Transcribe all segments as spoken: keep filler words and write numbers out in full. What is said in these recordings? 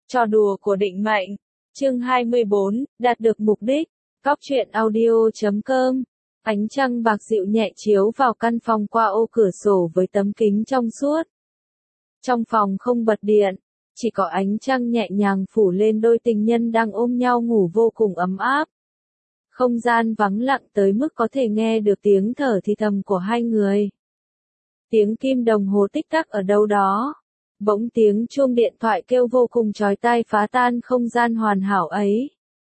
Trò đùa của định mệnh. Chương hai mươi bốn, đạt được mục đích. Cóc truyện audio chấm com. Ánh trăng bạc dịu nhẹ chiếu vào căn phòng qua ô cửa sổ với tấm kính trong suốt. Trong phòng không bật điện, chỉ có ánh trăng nhẹ nhàng phủ lên đôi tình nhân đang ôm nhau ngủ vô cùng ấm áp. Không gian vắng lặng tới mức có thể nghe được tiếng thở thì thầm của hai người. Tiếng kim đồng hồ tích tắc ở đâu đó. Bỗng tiếng chuông điện thoại kêu vô cùng chói tai phá tan không gian hoàn hảo ấy.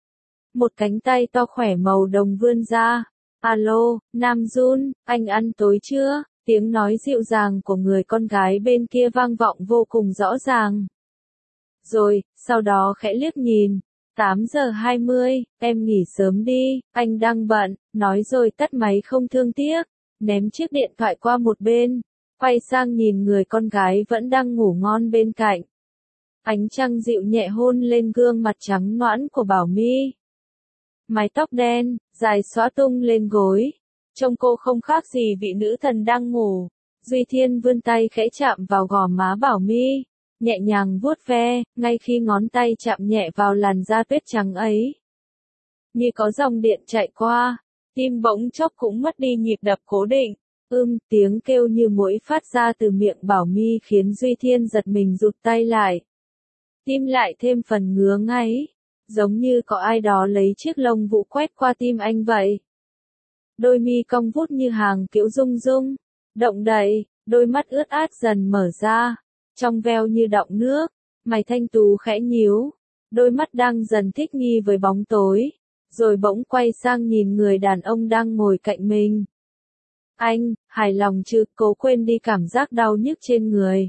Một cánh tay to khỏe màu đồng vươn ra. Alo, Nam Jun, anh ăn tối chưa? Tiếng nói dịu dàng của người con gái bên kia vang vọng vô cùng rõ ràng. Rồi, sau đó khẽ liếc nhìn. tám giờ hai mươi, em nghỉ sớm đi, anh đang bận, nói rồi tắt máy không thương tiếc, ném chiếc điện thoại qua một bên, quay sang nhìn người con gái vẫn đang ngủ ngon bên cạnh. Ánh trăng dịu nhẹ hôn lên gương mặt trắng nõn của Bảo My. Mái tóc đen, dài xõa tung lên gối, trông cô không khác gì vị nữ thần đang ngủ. Duy Thiên vươn tay khẽ chạm vào gò má Bảo My, nhẹ nhàng vuốt ve, ngay khi ngón tay chạm nhẹ vào làn da tuyết trắng ấy. Như có dòng điện chạy qua, tim bỗng chốc cũng mất đi nhịp đập cố định. Ưm, tiếng kêu như muỗi phát ra từ miệng Bảo My khiến Duy Thiên giật mình rụt tay lại. Tim lại thêm phần ngứa ngáy, giống như có ai đó lấy chiếc lông vũ quét qua tim anh vậy. Đôi mi cong vút như hàng kiễu rung rung, động đậy, đôi mắt ướt át dần mở ra, trong veo như đọng nước, mày thanh tú khẽ nhíu, đôi mắt đang dần thích nghi với bóng tối, rồi bỗng quay sang nhìn người đàn ông đang ngồi cạnh mình. Anh, hài lòng chứ, cố quên đi cảm giác đau nhức trên người.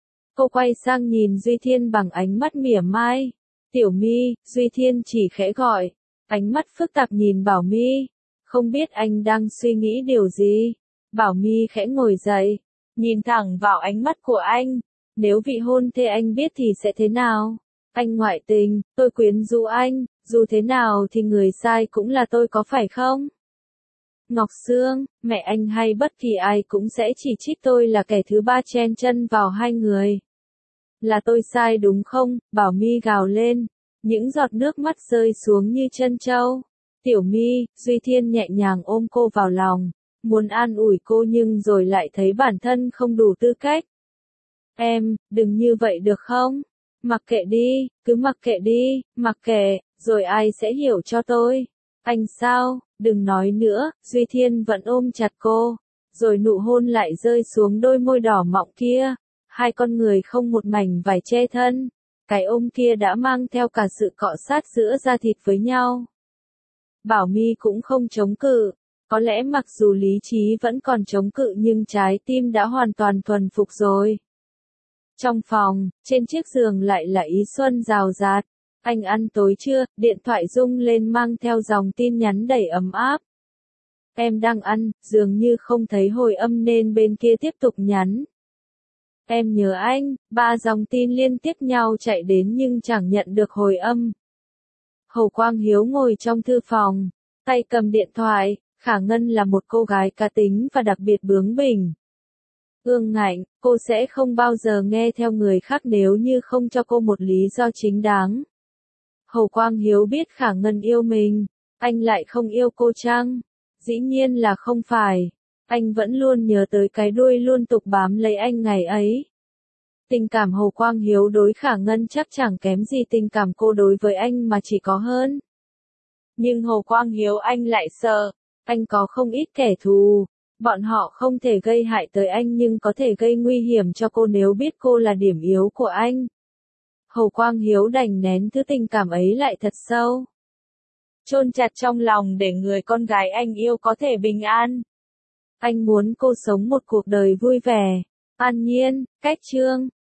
Cô quay sang nhìn Duy Thiên bằng ánh mắt mỉa mai. Tiểu My, Duy Thiên chỉ khẽ gọi, ánh mắt phức tạp nhìn Bảo My, không biết anh đang suy nghĩ điều gì. Bảo My khẽ ngồi dậy, nhìn thẳng vào ánh mắt của anh, nếu vị hôn thê anh biết thì sẽ thế nào? Anh ngoại tình, tôi quyến rũ anh, dù thế nào thì người sai cũng là tôi có phải không? Ngọc Sương, mẹ anh hay bất kỳ ai cũng sẽ chỉ trích tôi là kẻ thứ ba chen chân vào hai người. Là tôi sai đúng không? Bảo My gào lên, những giọt nước mắt rơi xuống như chân trâu. Tiểu My, Duy Thiên nhẹ nhàng ôm cô vào lòng, muốn an ủi cô nhưng rồi lại thấy bản thân không đủ tư cách. Em, đừng như vậy được không? Mặc kệ đi, cứ mặc kệ đi, mặc kệ, rồi ai sẽ hiểu cho tôi. Anh sao, đừng nói nữa, Duy Thiên vẫn ôm chặt cô, rồi nụ hôn lại rơi xuống đôi môi đỏ mọng kia. Hai con người không một mảnh vải che thân, cái ôm kia đã mang theo cả sự cọ sát giữa da thịt với nhau. Bảo My cũng không chống cự, có lẽ mặc dù lý trí vẫn còn chống cự nhưng trái tim đã hoàn toàn thuần phục rồi. Trong phòng, trên chiếc giường lại là ý xuân rào rạt. Anh ăn tối chưa? Điện thoại rung lên mang theo dòng tin nhắn đầy ấm áp. Em đang ăn, dường như không thấy hồi âm nên bên kia tiếp tục nhắn. Em nhớ anh, ba dòng tin liên tiếp nhau chạy đến nhưng chẳng nhận được hồi âm. Hồ Quang Hiếu ngồi trong thư phòng, tay cầm điện thoại. Khả Ngân là một cô gái cá tính và đặc biệt bướng bỉnh. Ương ngạnh, cô sẽ không bao giờ nghe theo người khác nếu như không cho cô một lý do chính đáng. Hồ Quang Hiếu biết Khả Ngân yêu mình, anh lại không yêu cô chăng? Dĩ nhiên là không phải. Anh vẫn luôn nhớ tới cái đuôi luôn tục bám lấy anh ngày ấy. Tình cảm Hồ Quang Hiếu đối Khả Ngân chắc chẳng kém gì tình cảm cô đối với anh mà chỉ có hơn. Nhưng Hồ Quang Hiếu anh lại sợ, anh có không ít kẻ thù. Bọn họ không thể gây hại tới anh nhưng có thể gây nguy hiểm cho cô nếu biết cô là điểm yếu của anh. Hồ Quang Hiếu đành nén thứ tình cảm ấy lại thật sâu, chôn chặt trong lòng để người con gái anh yêu có thể bình an. Anh muốn cô sống một cuộc đời vui vẻ, an nhiên, cách chương.